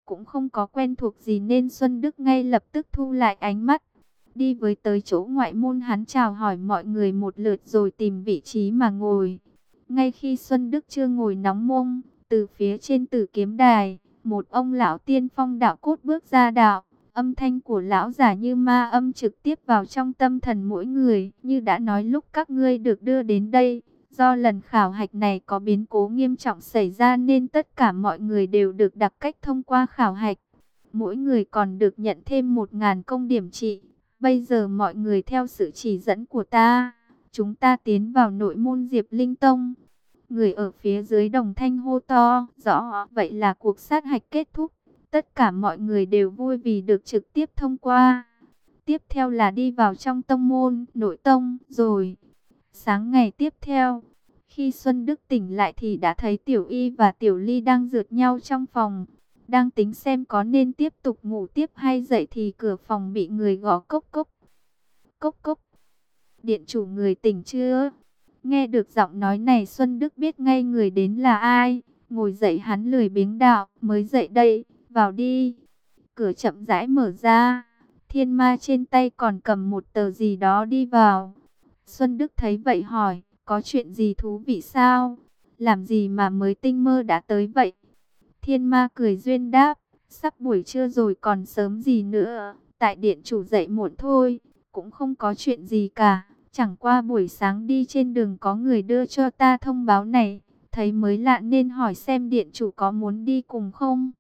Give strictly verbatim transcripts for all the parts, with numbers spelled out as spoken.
cũng không có quen thuộc gì nên Xuân Đức ngay lập tức thu lại ánh mắt. Đi với tới chỗ ngoại môn, hắn chào hỏi mọi người một lượt rồi tìm vị trí mà ngồi. Ngay khi Xuân Đức chưa ngồi nóng mông, từ phía trên Tử Kiếm Đài, một ông lão tiên phong đạo cốt bước ra đạo. Âm thanh của lão giả như ma âm trực tiếp vào trong tâm thần mỗi người. Như đã nói lúc các ngươi được đưa đến đây, do lần khảo hạch này có biến cố nghiêm trọng xảy ra nên tất cả mọi người đều được đặc cách thông qua khảo hạch. Mỗi người còn được nhận thêm một ngàn công điểm trị. Bây giờ mọi người theo sự chỉ dẫn của ta, chúng ta tiến vào nội môn Diệp Linh Tông. Người ở phía dưới đồng thanh hô to, rõ, vậy là cuộc sát hạch kết thúc. Tất cả mọi người đều vui vì được trực tiếp thông qua. Tiếp theo là đi vào trong tông môn, nội tông, rồi. Sáng ngày tiếp theo, khi Xuân Đức tỉnh lại thì đã thấy Tiểu Y và Tiểu Ly đang rượt nhau trong phòng. Đang tính xem có nên tiếp tục ngủ tiếp hay dậy thì cửa phòng bị người gõ cốc cốc. Cốc cốc. Điện chủ, người tỉnh chưa? Nghe được giọng nói này Xuân Đức biết ngay người đến là ai. Ngồi dậy hắn lười biếng đạo, mới dậy đây, vào đi. Cửa chậm rãi mở ra. Thiên Ma trên tay còn cầm một tờ gì đó đi vào. Xuân Đức thấy vậy hỏi, có chuyện gì thú vị sao? Làm gì mà mới tinh mơ đã tới vậy? Thiên Ma cười duyên đáp, sắp buổi trưa rồi còn sớm gì nữa, tại điện chủ dậy muộn thôi, cũng không có chuyện gì cả. Chẳng qua buổi sáng đi trên đường có người đưa cho ta thông báo này, thấy mới lạ nên hỏi xem điện chủ có muốn đi cùng không?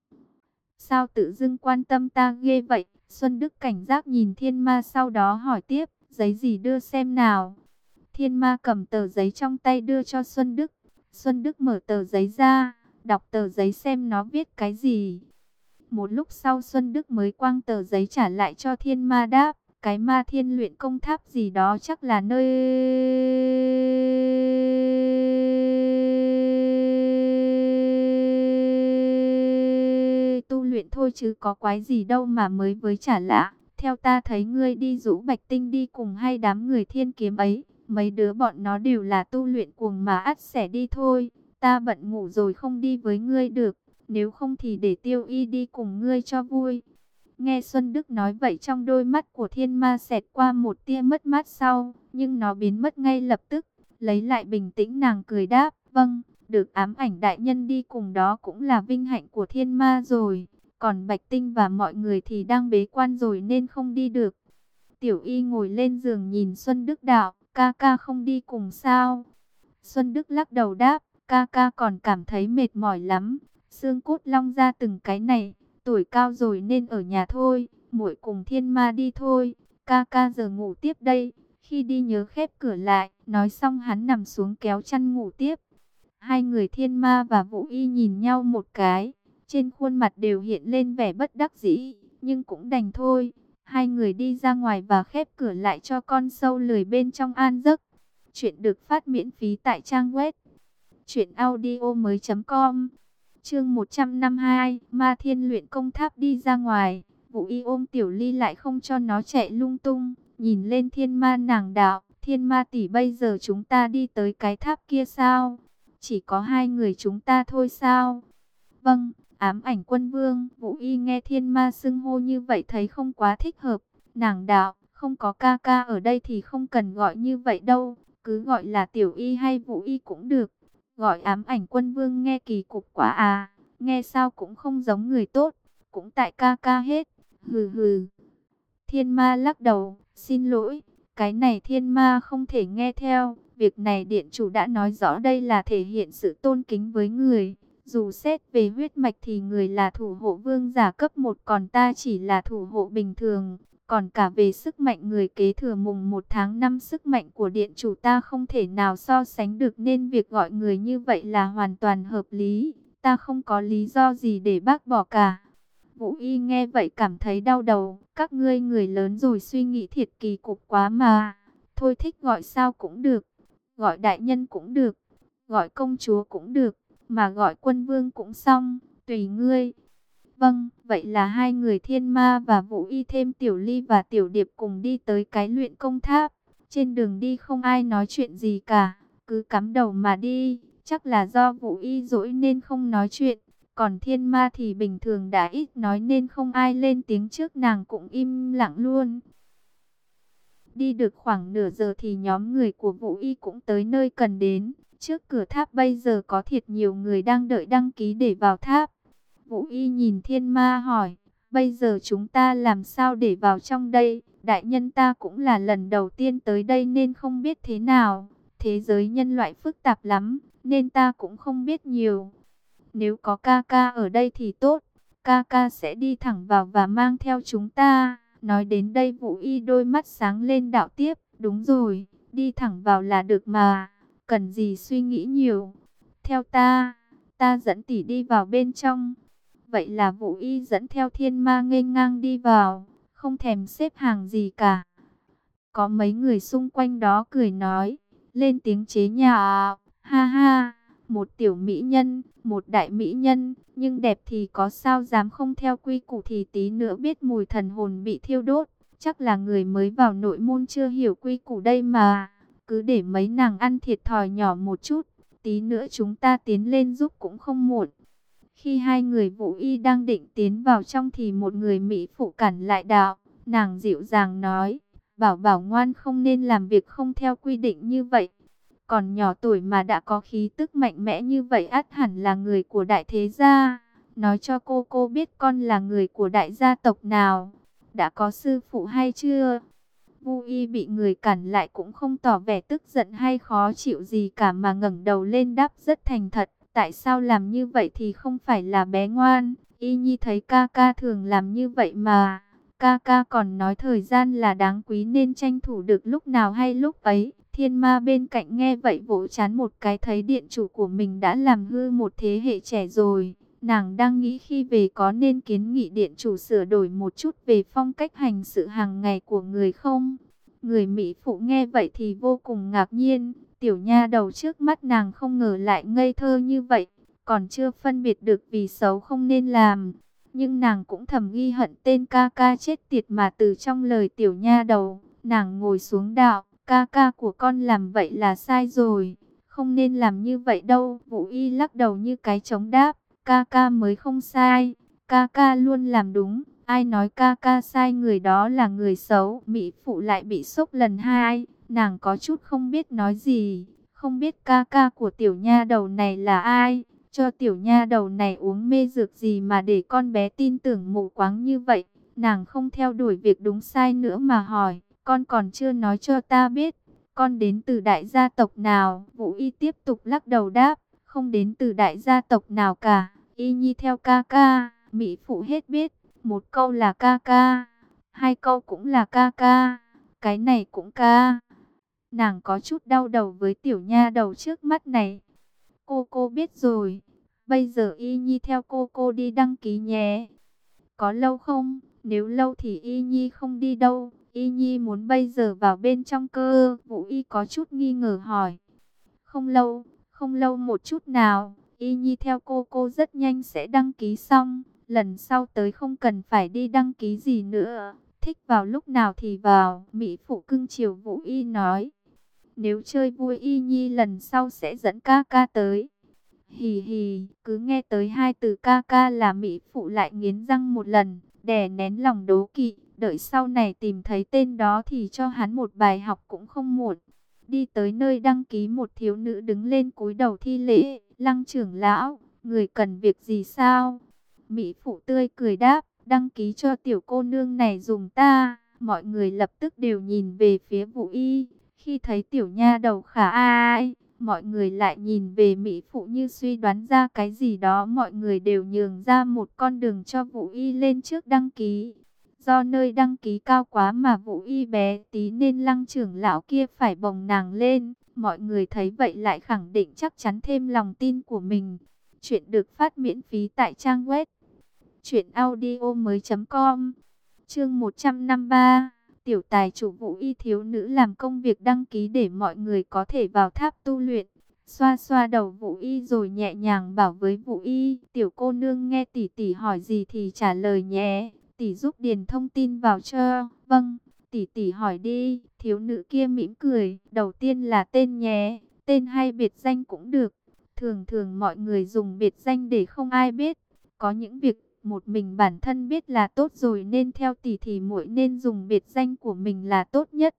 Sao tự dưng quan tâm ta ghê vậy? Xuân Đức cảnh giác nhìn Thiên Ma, sau đó hỏi tiếp, giấy gì đưa xem nào? Thiên Ma cầm tờ giấy trong tay đưa cho Xuân Đức. Xuân Đức mở tờ giấy ra, đọc tờ giấy xem nó viết cái gì. Một lúc sau Xuân Đức mới quăng tờ giấy trả lại cho Thiên Ma, đáp, cái Ma Thiên luyện công tháp gì đó chắc là nơi tu luyện thôi chứ có quái gì đâu mà mới với trả lạ. Theo ta thấy ngươi đi rũ Bạch Tinh đi cùng hay đám người Thiên Kiếm ấy, mấy đứa bọn nó đều là tu luyện cuồng mà ắt sẽ đi thôi. Ta bận ngủ rồi không đi với ngươi được, nếu không thì để Tiêu Y đi cùng ngươi cho vui. Nghe Xuân Đức nói vậy trong đôi mắt của Thiên Ma xẹt qua một tia mất mát sau, nhưng nó biến mất ngay lập tức. Lấy lại bình tĩnh nàng cười đáp, vâng, được Ám Ảnh đại nhân đi cùng đó cũng là vinh hạnh của Thiên Ma rồi. Còn Bạch Tinh và mọi người thì đang bế quan rồi nên không đi được. Tiểu Y ngồi lên giường nhìn Xuân Đức đạo, ca ca không đi cùng sao? Xuân Đức lắc đầu đáp, ca ca còn cảm thấy mệt mỏi lắm, xương cốt long ra từng cái này, tuổi cao rồi nên ở nhà thôi, muội cùng Thiên Ma đi thôi, ca ca giờ ngủ tiếp đây, khi đi nhớ khép cửa lại. Nói xong hắn nằm xuống kéo chăn ngủ tiếp. Hai người Thiên Ma và Vũ Y nhìn nhau một cái, trên khuôn mặt đều hiện lên vẻ bất đắc dĩ, nhưng cũng đành thôi. Hai người đi ra ngoài và khép cửa lại cho con sâu lười bên trong an giấc. Chuyện được phát miễn phí tại trang web truyện audio mới chấm com. Chương một trăm năm mươi hai, Ma Thiên luyện công tháp đi ra ngoài. Vũ Y ôm Tiểu Ly lại không cho nó chạy lung tung, nhìn lên Thiên Ma nàng đạo, Thiên Ma tỷ, bây giờ chúng ta đi tới cái tháp kia sao? Chỉ có hai người chúng ta thôi sao? Vâng. Ám Ảnh Quân Vương. Vũ Y nghe Thiên Ma xưng hô như vậy thấy không quá thích hợp. Nàng đạo, không có ca ca ở đây thì không cần gọi như vậy đâu, cứ gọi là Tiểu Y hay Vũ Y cũng được. Gọi Ám Ảnh Quân Vương nghe kỳ cục quá à, nghe sao cũng không giống người tốt, cũng tại ca ca hết. Hừ hừ. Thiên Ma lắc đầu, xin lỗi, cái này Thiên Ma không thể nghe theo. Việc này điện chủ đã nói rõ đây là thể hiện sự tôn kính với người. Dù xét về huyết mạch thì người là thủ hộ vương giả cấp một, còn ta chỉ là thủ hộ bình thường. Còn cả về sức mạnh, người kế thừa mùng một tháng năm sức mạnh của điện chủ ta không thể nào so sánh được, nên việc gọi người như vậy là hoàn toàn hợp lý. Ta không có lý do gì để bác bỏ cả. Vũ Y nghe vậy cảm thấy đau đầu. Các ngươi người lớn rồi suy nghĩ thiệt kỳ cục quá mà. Thôi thích gọi sao cũng được. Gọi đại nhân cũng được. Gọi công chúa cũng được. Mà gọi quân vương cũng xong, tùy ngươi. Vâng, vậy là hai người Thiên Ma và Vũ Y thêm Tiểu Ly và Tiểu Điệp cùng đi tới cái luyện công tháp. Trên đường đi không ai nói chuyện gì cả, cứ cắm đầu mà đi. Chắc là do Vũ Y dỗi nên không nói chuyện. Còn thiên ma thì bình thường đã ít nói nên không ai lên tiếng trước, nàng cũng im lặng luôn. Đi được khoảng nửa giờ thì nhóm người của Vũ Y cũng tới nơi cần đến. Trước cửa tháp bây giờ có thiệt nhiều người đang đợi đăng ký để vào tháp. Vũ Y nhìn thiên ma hỏi, bây giờ chúng ta làm sao để vào trong đây? Đại nhân, ta cũng là lần đầu tiên tới đây nên không biết thế nào. Thế giới nhân loại phức tạp lắm, nên ta cũng không biết nhiều. Nếu có ca ca ở đây thì tốt, ca ca sẽ đi thẳng vào và mang theo chúng ta. Nói đến đây Vũ Y đôi mắt sáng lên đạo tiếp, đúng rồi, đi thẳng vào là được mà, cần gì suy nghĩ nhiều. Theo ta, ta dẫn tỷ đi vào bên trong. Vậy là Vũ Y dẫn theo thiên ma nghênh ngang đi vào, không thèm xếp hàng gì cả. Có mấy người xung quanh đó cười nói, lên tiếng chế nhạo, ha ha, một tiểu mỹ nhân, một đại mỹ nhân, nhưng đẹp thì có sao dám không theo quy củ thì tí nữa biết mùi thần hồn bị thiêu đốt. Chắc là người mới vào nội môn chưa hiểu quy củ đây mà, cứ để mấy nàng ăn thiệt thòi nhỏ một chút, tí nữa chúng ta tiến lên giúp cũng không muộn. Khi hai người Vũ Y đang định tiến vào trong thì một người mỹ phụ cản lại đạo, nàng dịu dàng nói, bảo bảo ngoan, không nên làm việc không theo quy định như vậy. Còn nhỏ tuổi mà đã có khí tức mạnh mẽ như vậy ắt hẳn là người của đại thế gia. Nói cho cô cô biết con là người của đại gia tộc nào, đã có sư phụ hay chưa? Vu Y bị người cản lại cũng không tỏ vẻ tức giận hay khó chịu gì cả mà ngẩng đầu lên đáp rất thành thật. Tại sao làm như vậy thì không phải là bé ngoan, Y Nhi thấy ca ca thường làm như vậy mà. Ca ca còn nói thời gian là đáng quý nên tranh thủ được lúc nào hay lúc ấy. Thiên ma bên cạnh nghe vậy vỗ chán một cái, thấy điện chủ của mình đã làm hư một thế hệ trẻ rồi. Nàng đang nghĩ khi về có nên kiến nghị điện chủ sửa đổi một chút về phong cách hành sự hàng ngày của người không? Người mỹ phụ nghe vậy thì vô cùng ngạc nhiên. Tiểu nha đầu trước mắt nàng không ngờ lại ngây thơ như vậy, còn chưa phân biệt được vì xấu không nên làm. Nhưng nàng cũng thầm ghi hận tên ca ca chết tiệt mà từ trong lời tiểu nha đầu. Nàng ngồi xuống đạo, ca ca của con làm vậy là sai rồi, không nên làm như vậy đâu. Vũ Y lắc đầu như cái trống đáp, ca ca mới không sai, ca ca luôn làm đúng. Ai nói ca ca sai người đó là người xấu? Mỹ phụ lại bị sốc lần hai, nàng có chút không biết nói gì, không biết ca ca của tiểu nha đầu này là ai, cho tiểu nha đầu này uống mê dược gì mà để con bé tin tưởng mù quáng như vậy. Nàng không theo đuổi việc đúng sai nữa mà hỏi, con còn chưa nói cho ta biết, con đến từ đại gia tộc nào? Vũ Y tiếp tục lắc đầu đáp, không đến từ đại gia tộc nào cả, Y Nhi theo ca ca. Mỹ phụ hết biết, một câu là ca ca, hai câu cũng là ca ca, cái này cũng ca. Nàng có chút đau đầu với tiểu nha đầu trước mắt này. Cô cô biết rồi, bây giờ Y Nhi theo cô cô đi đăng ký nhé. Có lâu không? Nếu lâu thì Y Nhi không đi đâu. Y Nhi muốn bây giờ vào bên trong cơ. Vũ Y có chút nghi ngờ hỏi. Không lâu, không lâu một chút nào. Y Nhi theo cô cô rất nhanh sẽ đăng ký xong. Lần sau tới không cần phải đi đăng ký gì nữa. Thích vào lúc nào thì vào. Mỹ phụ cưng chiều Vũ Y nói. Nếu chơi vui Y Nhi lần sau sẽ dẫn ca ca tới. Hì hì, cứ nghe tới hai từ ca ca là Mỹ phụ lại nghiến răng một lần, đè nén lòng đố kỵ, đợi sau này tìm thấy tên đó thì cho hắn một bài học cũng không muộn. Đi tới nơi đăng ký, một thiếu nữ đứng lên cúi đầu thi lễ, Lăng trưởng lão, người cần việc gì sao? Mỹ phụ tươi cười đáp, đăng ký cho tiểu cô nương này dùng ta. Mọi người lập tức đều nhìn về phía Vũ Y, khi thấy tiểu nha đầu khả ai, mọi người lại nhìn về Mỹ phụ như suy đoán ra cái gì đó. Mọi người đều nhường ra một con đường cho Vũ Y lên trước đăng ký. Do nơi đăng ký cao quá mà Vũ Y bé tí nên Lăng trưởng lão kia phải bồng nàng lên. Mọi người thấy vậy lại khẳng định chắc chắn thêm lòng tin của mình. Chuyện được phát miễn phí tại trang web truyện audio mới chấm com. Chương một trăm năm mươi ba. Tiểu tài chủ Vũ Y thiếu nữ làm công việc đăng ký để mọi người có thể vào tháp tu luyện. Xoa xoa đầu Vũ Y rồi nhẹ nhàng bảo với Vũ Y, tiểu cô nương nghe tỷ tỷ hỏi gì thì trả lời nhé, tỷ giúp điền thông tin vào cho. Vâng, tỷ tỷ hỏi đi. Thiếu nữ kia mỉm cười, đầu tiên là tên nhé, tên hay biệt danh cũng được. Thường thường mọi người dùng biệt danh để không ai biết, Có những việc một mình bản thân biết là tốt rồi, nên theo tỷ thì muội nên dùng biệt danh của mình là tốt nhất.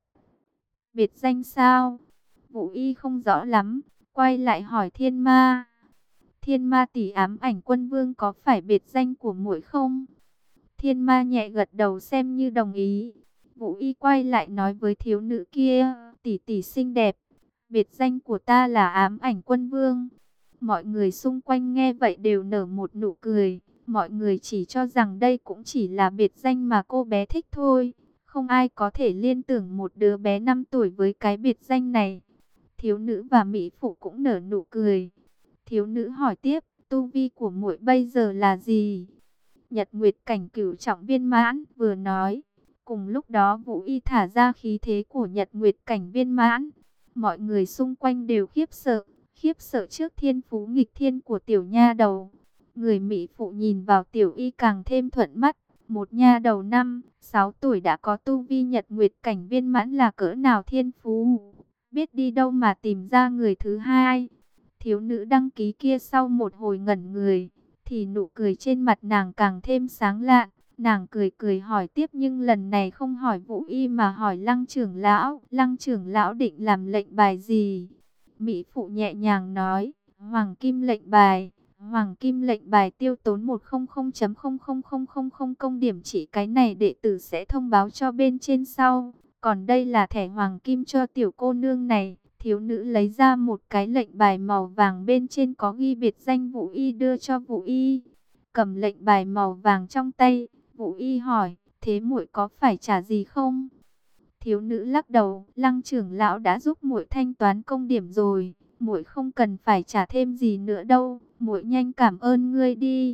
Biệt danh sao? Vũ Y không rõ lắm, quay lại hỏi Thiên Ma. Thiên Ma tỷ, Ám Ảnh Quân Vương có phải biệt danh của muội không? Thiên Ma nhẹ gật đầu xem như đồng ý. Vũ Y quay lại nói với thiếu nữ kia, tỷ tỷ xinh đẹp, biệt danh của ta là Ám Ảnh Quân Vương. Mọi người xung quanh nghe vậy đều nở một nụ cười. Mọi người chỉ cho rằng đây cũng chỉ là biệt danh mà cô bé thích thôi. Không ai có thể liên tưởng một đứa bé năm tuổi với cái biệt danh này. Thiếu nữ và mỹ phụ cũng nở nụ cười. Thiếu nữ hỏi tiếp, tu vi của muội bây giờ là gì? Nhật Nguyệt cảnh cửu trọng viên mãn, vừa nói. Cùng lúc đó Vũ Y thả ra khí thế của Nhật Nguyệt cảnh viên mãn. Mọi người xung quanh đều khiếp sợ, khiếp sợ trước thiên phú nghịch thiên của tiểu nha đầu. Người mỹ phụ nhìn vào tiểu y càng thêm thuận mắt. Một nha đầu năm, sáu tuổi đã có tu vi Nhật Nguyệt cảnh viên mãn là cỡ nào thiên phú. Biết đi đâu mà tìm ra người thứ hai. Thiếu nữ đăng ký kia sau một hồi ngẩn người, thì nụ cười trên mặt nàng càng thêm sáng lạn. Nàng cười cười hỏi tiếp, nhưng lần này không hỏi Vũ Y mà hỏi Lăng trưởng lão. Lăng trưởng lão định làm lệnh bài gì? Mỹ phụ nhẹ nhàng nói, Hoàng kim lệnh bài. Hoàng kim lệnh bài tiêu tốn một trăm phẩy không không không không không công điểm, chỉ cái này đệ tử sẽ thông báo cho bên trên sau. Còn đây là thẻ hoàng kim cho tiểu cô nương này. Thiếu nữ lấy ra một cái lệnh bài màu vàng, bên trên có ghi biệt danh Vũ Y, đưa cho Vũ Y. Cầm lệnh bài màu vàng trong tay, Vũ Y hỏi, thế muội có phải trả gì không? Thiếu nữ lắc đầu, Lăng trưởng lão đã giúp muội thanh toán công điểm rồi, muội không cần phải trả thêm gì nữa đâu, muội nhanh cảm ơn ngươi đi.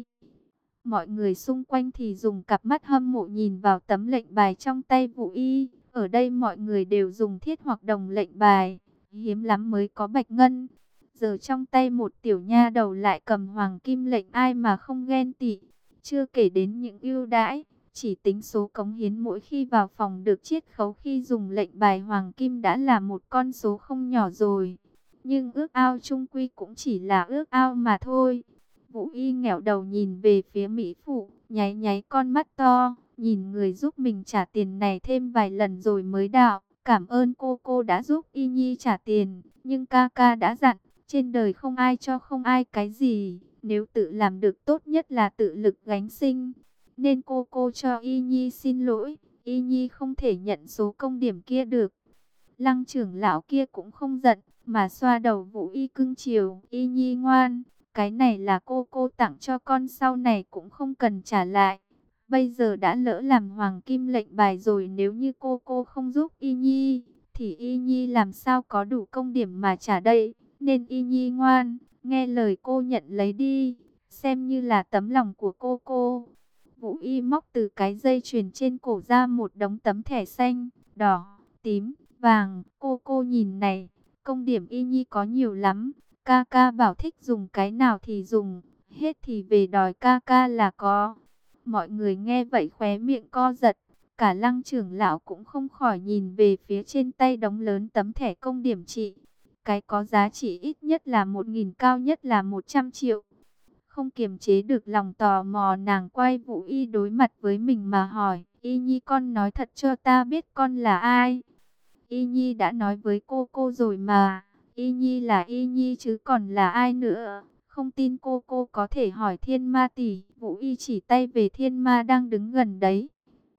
Mọi người xung quanh thì dùng cặp mắt hâm mộ nhìn vào tấm lệnh bài trong tay Vũ Y. Ở đây mọi người đều dùng thiết hoặc đồng lệnh bài, hiếm lắm mới có bạch ngân. Giờ trong tay một tiểu nha đầu lại cầm hoàng kim lệnh, ai mà không ghen tị. Chưa kể đến những ưu đãi, chỉ tính số cống hiến mỗi khi vào phòng được chiết khấu khi dùng lệnh bài hoàng kim đã là một con số không nhỏ rồi. Nhưng ước ao chung quy cũng chỉ là ước ao mà thôi. Vũ Y nghẹo đầu nhìn về phía mỹ phụ, nháy nháy con mắt to, nhìn người giúp mình trả tiền này thêm vài lần rồi mới đạo, cảm ơn cô cô đã giúp Y Nhi trả tiền, nhưng ca ca đã dặn, trên đời không ai cho không ai cái gì, nếu tự làm được tốt nhất là tự lực gánh sinh, nên cô cô cho Y Nhi xin lỗi, Y Nhi không thể nhận số công điểm kia được. Lăng trưởng lão kia cũng không giận, mà xoa đầu Vũ Y cưng chiều, Y Nhi ngoan. Cái này là cô cô tặng cho con, sau này cũng không cần trả lại. Bây giờ đã lỡ làm hoàng kim lệnh bài rồi, nếu như cô cô không giúp Y Nhi, thì Y Nhi làm sao có đủ công điểm mà trả đây. Nên Y Nhi ngoan, nghe lời cô nhận lấy đi, xem như là tấm lòng của cô cô. Vũ Y móc từ cái dây chuyền trên cổ ra một đống tấm thẻ xanh, đỏ, tím, vàng. Cô cô nhìn này, công điểm Y Nhi có nhiều lắm. Ca ca bảo thích dùng cái nào thì dùng, hết thì về đòi ca ca là có. Mọi người nghe vậy khóe miệng co giật, cả Lăng trưởng lão cũng không khỏi nhìn về phía trên tay đống lớn tấm thẻ công điểm trị. Cái có giá trị ít nhất là một nghìn, cao nhất là một trăm triệu. Không kiềm chế được lòng tò mò, nàng quay Vũ Y đối mặt với mình mà hỏi, Y Nhi con nói thật cho ta biết con là ai? Y Nhi đã nói với cô cô rồi mà. Y Nhi là Y Nhi chứ còn là ai nữa? Không tin cô cô có thể hỏi Thiên Ma tỷ. Vũ Y chỉ tay về Thiên Ma đang đứng gần đấy.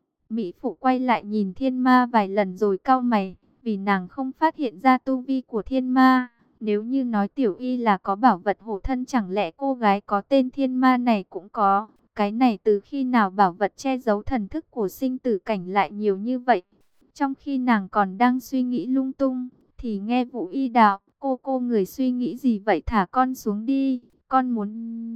Mỹ phụ quay lại nhìn Thiên Ma vài lần rồi cau mày, vì nàng không phát hiện ra tu vi của Thiên Ma. Nếu như nói Tiểu Y là có bảo vật hộ thân, chẳng lẽ cô gái có tên Thiên Ma này cũng có? Cái này từ khi nào bảo vật che giấu thần thức của sinh tử cảnh lại nhiều như vậy? Trong khi nàng còn đang suy nghĩ lung tung, thì nghe Vũ Y đạo, cô cô người suy nghĩ gì vậy, thả con xuống đi, con muốn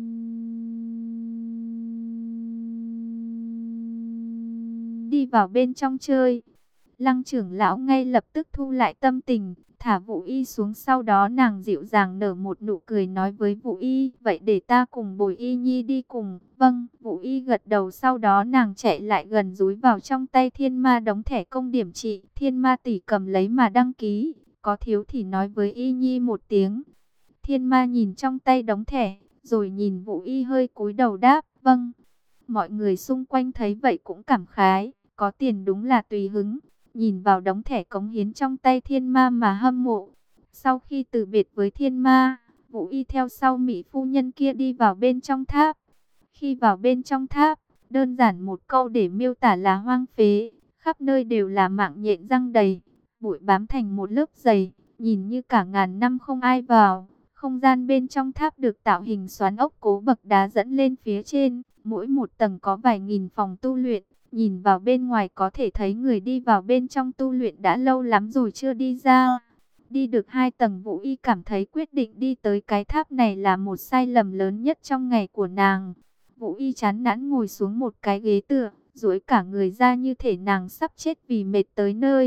đi vào bên trong chơi. Lăng trưởng lão ngay lập tức thu lại tâm tình, thả Vũ Y xuống, sau đó nàng dịu dàng nở một nụ cười nói với Vũ Y, vậy để ta cùng bồi Y Nhi đi cùng. Vâng, Vũ Y gật đầu, sau đó nàng chạy lại gần dúi vào trong tay Thiên Ma đống thẻ công điểm trị. Thiên Ma tỷ cầm lấy mà đăng ký, có thiếu thì nói với Y Nhi một tiếng. Thiên Ma nhìn trong tay đống thẻ, rồi nhìn Vũ Y hơi cúi đầu đáp, Vâng. Mọi người xung quanh thấy vậy cũng cảm khái, có tiền đúng là tùy hứng. Nhìn vào đống thẻ cống hiến trong tay Thiên Ma mà hâm mộ. Sau khi từ biệt với Thiên Ma, Vũ Y theo sau Mỹ phu nhân kia đi vào bên trong tháp. Khi vào bên trong tháp, đơn giản một câu để miêu tả là hoang phế, khắp nơi đều là mạng nhện răng đầy, bụi bám thành một lớp dày, nhìn như cả ngàn năm không ai vào. Không gian bên trong tháp được tạo hình xoắn ốc cố bậc đá dẫn lên phía trên, mỗi một tầng có vài nghìn phòng tu luyện. Nhìn vào bên ngoài có thể thấy người đi vào bên trong tu luyện đã lâu lắm rồi chưa đi ra. Đi được hai tầng, Vũ Y cảm thấy quyết định đi tới cái tháp này là một sai lầm lớn nhất trong ngày của nàng. Vũ Y chán nản ngồi xuống một cái ghế tựa, duỗi cả người ra như thể nàng sắp chết vì mệt tới nơi.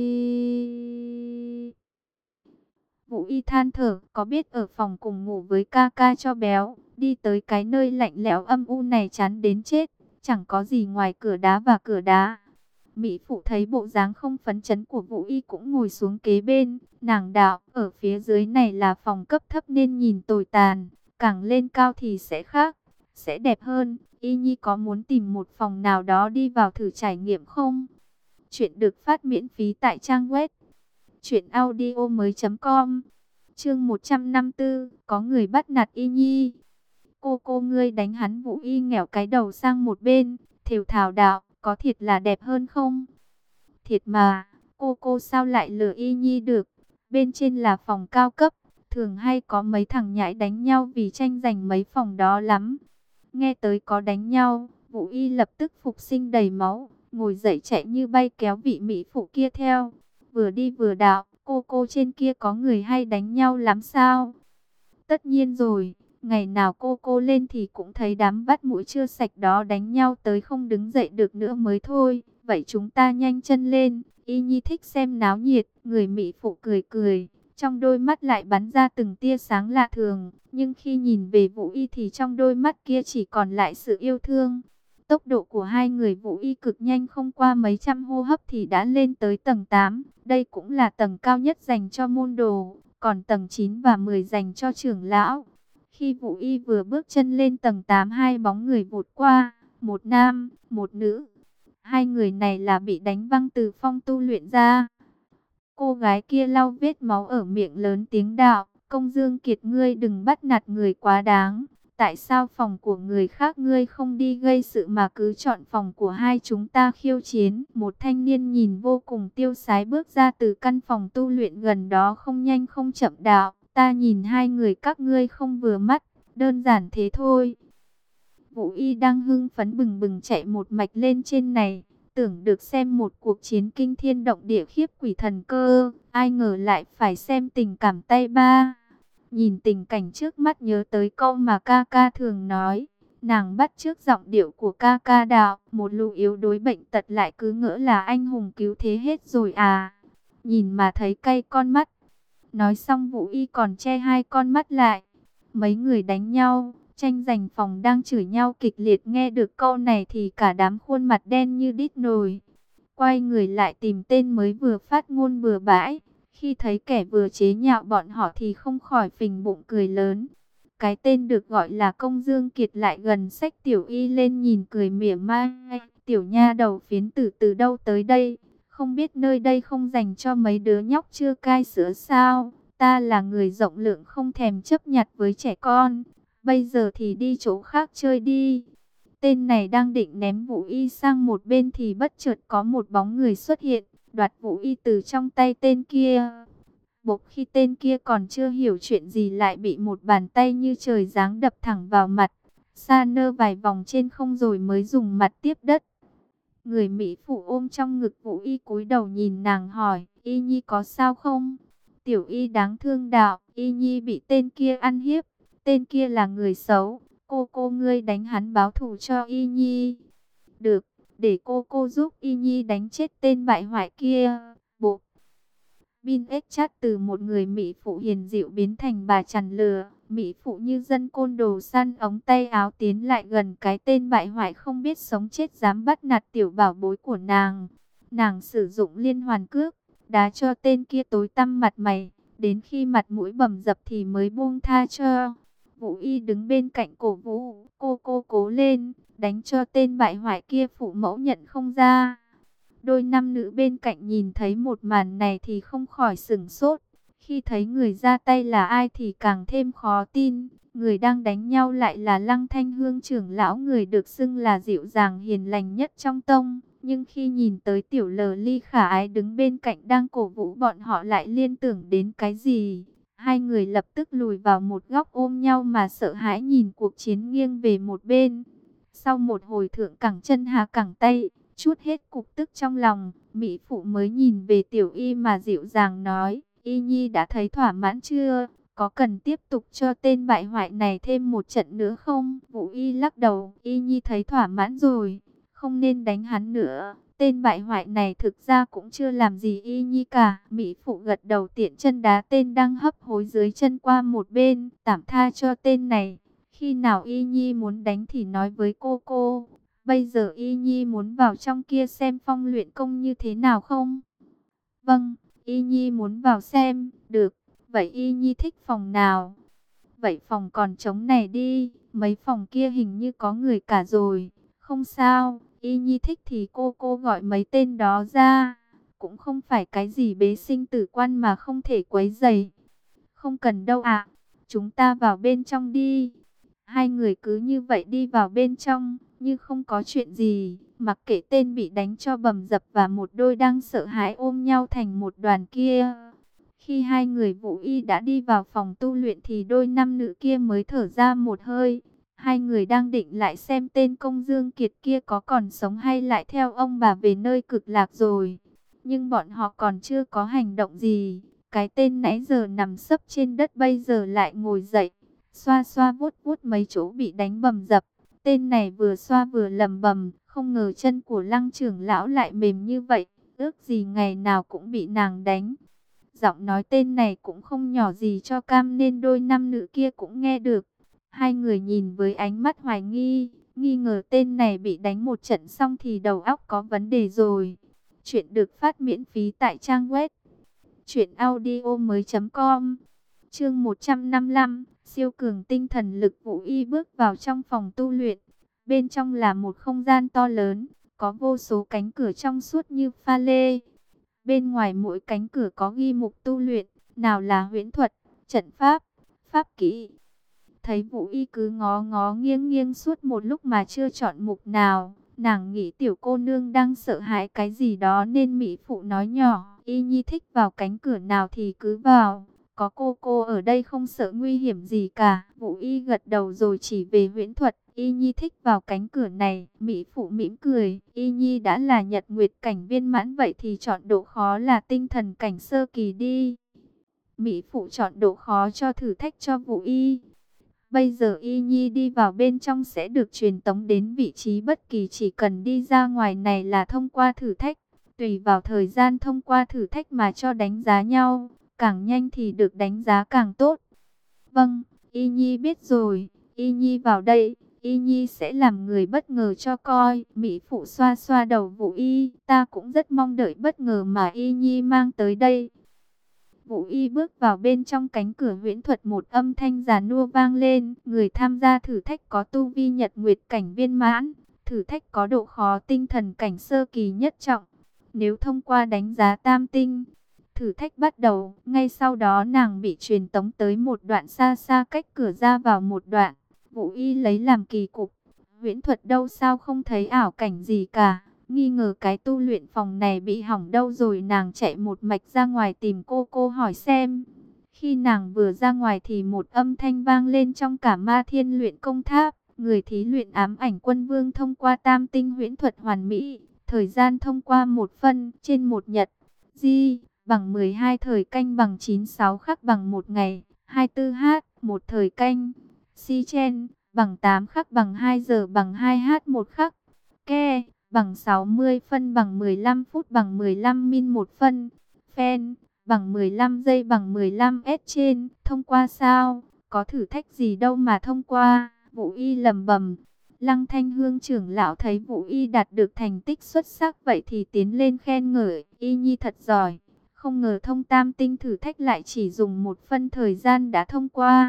Vũ Y than thở, có biết ở phòng cùng ngủ với ca ca cho béo, đi tới cái nơi lạnh lẽo âm u này chán đến chết, chẳng có gì ngoài cửa đá và cửa đá. Mỹ phụ thấy bộ dáng không phấn chấn của Vũ Y cũng ngồi xuống kế bên, nàng đạo, ở phía dưới này là phòng cấp thấp nên nhìn tồi tàn, càng lên cao thì sẽ khác, sẽ đẹp hơn. Y Nhi có muốn tìm một phòng nào đó đi vào thử trải nghiệm không? Chuyện được phát miễn phí tại trang web truyện audio mới chấm com. Chương một trăm năm mươi tư, có người bắt nạt Y Nhi. Cô cô ngươi đánh hắn. Vũ Y nghẻo cái đầu sang một bên, thều thào đạo, có thiệt là đẹp hơn không? Thiệt mà, cô cô sao lại lừa Y Nhi được? Bên trên là phòng cao cấp, thường hay có mấy thằng nhãi đánh nhau vì tranh giành mấy phòng đó lắm. Nghe tới có đánh nhau, Vũ Y lập tức phục sinh đầy máu, ngồi dậy chạy như bay kéo vị mỹ phụ kia theo. Vừa đi vừa đạo, cô cô trên kia có người hay đánh nhau lắm sao? Tất nhiên rồi, ngày nào cô cô lên thì cũng thấy đám bắt mũi chưa sạch đó đánh nhau tới không đứng dậy được nữa mới thôi. Vậy chúng ta nhanh chân lên, Y Nhi thích xem náo nhiệt. Người mỹ phụ cười cười, trong đôi mắt lại bắn ra từng tia sáng lạ thường. Nhưng khi nhìn về Vũ Y thì trong đôi mắt kia chỉ còn lại sự yêu thương. Tốc độ của hai người Vũ Y cực nhanh, không qua mấy trăm hô hấp thì đã lên tới tầng tám. Đây cũng là tầng cao nhất dành cho môn đồ, còn tầng chín và mười dành cho trưởng lão. Khi Vũ Y vừa bước chân lên tầng tám, hai bóng người vụt qua, một nam, một nữ. Hai người này là bị đánh văng từ phong tu luyện ra. Cô gái kia lau vết máu ở miệng lớn tiếng đạo, Công Dương Kiệt, ngươi đừng bắt nạt người quá đáng. Tại sao phòng của người khác ngươi không đi gây sự mà cứ chọn phòng của hai chúng ta khiêu chiến? Một thanh niên nhìn vô cùng tiêu sái bước ra từ căn phòng tu luyện gần đó, không nhanh không chậm đạo, ta nhìn hai người các ngươi không vừa mắt, đơn giản thế thôi. Vũ Y đang hưng phấn bừng bừng chạy một mạch lên trên này, tưởng được xem một cuộc chiến kinh thiên động địa khiếp quỷ thần cơ, ai ngờ lại phải xem tình cảm tay ba. Nhìn tình cảnh trước mắt nhớ tới câu mà ca ca thường nói, nàng bắt chước giọng điệu của ca ca đạo, một lũ yếu đuối bệnh tật lại cứ ngỡ là anh hùng cứu thế hết rồi à. Nhìn mà thấy cay con mắt. Nói xong Vũ Y còn che hai con mắt lại. Mấy người đánh nhau, tranh giành phòng đang chửi nhau kịch liệt, nghe được câu này thì cả đám khuôn mặt đen như đít nồi. Quay người lại tìm tên mới vừa phát ngôn bừa bãi. Khi thấy kẻ vừa chế nhạo bọn họ thì không khỏi phình bụng cười lớn. Cái tên được gọi là Công Dương Kiệt lại gần xách Tiểu Y lên nhìn cười mỉa mai. Tiểu nha đầu phiến tử từ đâu tới đây? Không biết nơi đây không dành cho mấy đứa nhóc chưa cai sữa sao? Ta là người rộng lượng không thèm chấp nhặt với trẻ con. Bây giờ thì đi chỗ khác chơi đi. Tên này đang định ném Vũ Y sang một bên thì bất chợt có một bóng người xuất hiện, đoạt Vũ Y từ trong tay tên kia. Bộc khi tên kia còn chưa hiểu chuyện gì lại bị một bàn tay như trời giáng đập thẳng vào mặt. Sa nơ vài vòng trên không rồi mới dùng mặt tiếp đất. Người Mỹ phụ ôm trong ngực Vũ Y cúi đầu nhìn nàng hỏi, Y Nhi có sao không? Tiểu Y đáng thương đạo, Y Nhi bị tên kia ăn hiếp. Tên kia là người xấu. Cô cô ngươi đánh hắn báo thù cho Y Nhi. Được, để cô cô giúp Y Nhi đánh chết tên bại hoại kia. Bộ Bin ếch chat từ một người Mỹ phụ hiền dịu biến thành bà chằn lừa. Mỹ phụ như dân côn đồ săn ống tay áo tiến lại gần cái tên bại hoại không biết sống chết dám bắt nạt tiểu bảo bối của nàng. Nàng sử dụng liên hoàn cước, đá cho tên kia tối tăm mặt mày. Đến khi mặt mũi bầm dập thì mới buông tha cho. Vũ Y đứng bên cạnh cổ vũ, cô cô cố lên, đánh cho tên bại hoại kia phụ mẫu nhận không ra. Đôi nam nữ bên cạnh nhìn thấy một màn này thì không khỏi sửng sốt. Khi thấy người ra tay là ai thì càng thêm khó tin. Người đang đánh nhau lại là Lăng Thanh Hương trưởng lão, người được xưng là dịu dàng hiền lành nhất trong tông. Nhưng khi nhìn tới tiểu lờ ly khả ái đứng bên cạnh đang cổ vũ bọn họ lại liên tưởng đến cái gì. Hai người lập tức lùi vào một góc ôm nhau mà sợ hãi nhìn cuộc chiến nghiêng về một bên. Sau một hồi thượng cẳng chân hạ cẳng tay, chút hết cục tức trong lòng, Mỹ Phụ mới nhìn về Tiểu Y mà dịu dàng nói, Y Nhi đã thấy thỏa mãn chưa? Có cần tiếp tục cho tên bại hoại này thêm một trận nữa không? Vũ Y lắc đầu, Y Nhi thấy thỏa mãn rồi, không nên đánh hắn nữa. Tên bại hoại này thực ra cũng chưa làm gì Y Nhi cả. Mỹ Phụ gật đầu tiện chân đá tên đang hấp hối dưới chân qua một bên, tạm tha cho tên này. Khi nào Y Nhi muốn đánh thì nói với cô cô. Bây giờ Y Nhi muốn vào trong kia xem Phong luyện công như thế nào không? Vâng, Y Nhi muốn vào xem. Được, vậy Y Nhi thích phòng nào? Vậy phòng còn trống này đi, mấy phòng kia hình như có người cả rồi. Không sao, Y Nhi thích thì cô cô gọi mấy tên đó ra. Cũng không phải cái gì bế sinh tử quan mà không thể quấy rầy. Không cần đâu ạ, chúng ta vào bên trong đi. Hai người cứ như vậy đi vào bên trong, như không có chuyện gì, mặc kệ tên bị đánh cho bầm dập và một đôi đang sợ hãi ôm nhau thành một đoàn kia. Khi hai người Vũ Y đã đi vào phòng tu luyện thì đôi nam nữ kia mới thở ra một hơi. Hai người đang định lại xem tên Công Dương Kiệt kia có còn sống hay lại theo ông bà về nơi cực lạc rồi. Nhưng bọn họ còn chưa có hành động gì. Cái tên nãy giờ nằm sấp trên đất bây giờ lại ngồi dậy, xoa xoa vuốt vuốt mấy chỗ bị đánh bầm dập. Tên này vừa xoa vừa lầm bầm, không ngờ chân của Lăng trưởng lão lại mềm như vậy, ước gì ngày nào cũng bị nàng đánh. Giọng nói tên này cũng không nhỏ gì cho cam nên đôi nam nữ kia cũng nghe được. Hai người nhìn với ánh mắt hoài nghi, nghi ngờ tên này bị đánh một trận xong thì đầu óc có vấn đề rồi. Chuyện được phát miễn phí tại trang web truyện audio mới chấm com. Chương một trăm năm mươi lăm, siêu cường tinh thần lực. Vũ Y bước vào trong phòng tu luyện. Bên trong là một không gian to lớn, có vô số cánh cửa trong suốt như pha lê. Bên ngoài mỗi cánh cửa có ghi mục tu luyện, nào là huyễn thuật, trận pháp, pháp kỹ. Thấy Vũ Y cứ ngó ngó nghiêng nghiêng suốt một lúc mà chưa chọn mục nào, nàng nghĩ tiểu cô nương đang sợ hãi cái gì đó nên Mỹ Phụ nói nhỏ, Y Nhi thích vào cánh cửa nào thì cứ vào, có cô cô ở đây không sợ nguy hiểm gì cả. Vũ Y gật đầu rồi chỉ về huyễn thuật, Y Nhi thích vào cánh cửa này. Mỹ Phụ mỉm cười, Y Nhi đã là nhật nguyệt cảnh viên mãn vậy thì chọn độ khó là tinh thần cảnh sơ kỳ đi. Mỹ Phụ chọn độ khó cho thử thách cho Vũ Y. Bây giờ Y Nhi đi vào bên trong sẽ được truyền tống đến vị trí bất kỳ, chỉ cần đi ra ngoài này là thông qua thử thách. Tùy vào thời gian thông qua thử thách mà cho đánh giá nhau, càng nhanh thì được đánh giá càng tốt. Vâng, Y Nhi biết rồi, Y Nhi vào đây, Y Nhi sẽ làm người bất ngờ cho coi. Mỹ Phụ xoa xoa đầu Vũ Y, ta cũng rất mong đợi bất ngờ mà Y Nhi mang tới đây. Vũ Y bước vào bên trong cánh cửa huyễn thuật, một âm thanh già nua vang lên. Người tham gia thử thách có tu vi nhật nguyệt cảnh viên mãn. Thử thách có độ khó tinh thần cảnh sơ kỳ nhất trọng. Nếu thông qua đánh giá tam tinh, thử thách bắt đầu. Ngay sau đó nàng bị truyền tống tới một đoạn xa xa cách cửa ra vào một đoạn. Vũ Y lấy làm kỳ cục. Huyễn thuật đâu sao không thấy ảo cảnh gì cả. Nghi ngờ cái tu luyện phòng này bị hỏng đâu rồi, nàng chạy một mạch ra ngoài tìm cô cô hỏi xem. Khi nàng vừa ra ngoài thì một âm thanh vang lên trong cả Ma Thiên luyện công tháp. Người thí luyện ám ảnh quân vương thông qua tam tinh huyễn thuật hoàn mỹ. Thời gian thông qua một phân trên một nhật. Di bằng mười hai thời canh bằng chín mươi sáu khắc bằng một ngày. hai mươi tư h một thời canh. Si chen bằng tám khắc bằng hai giờ bằng hai h một khắc. Ke bằng sáu mươi phân bằng mười lăm phút bằng mười lăm min một phân. Phen bằng mười lăm giây bằng mười lăm s trên. Thông qua sao? Có thử thách gì đâu mà thông qua. Vũ Y lầm bầm. Lăng Thanh Hương trưởng lão thấy Vũ Y đạt được thành tích xuất sắc vậy thì tiến lên khen ngợi. Y Nhi thật giỏi. Không ngờ thông tam tinh thử thách lại chỉ dùng một phân thời gian đã thông qua.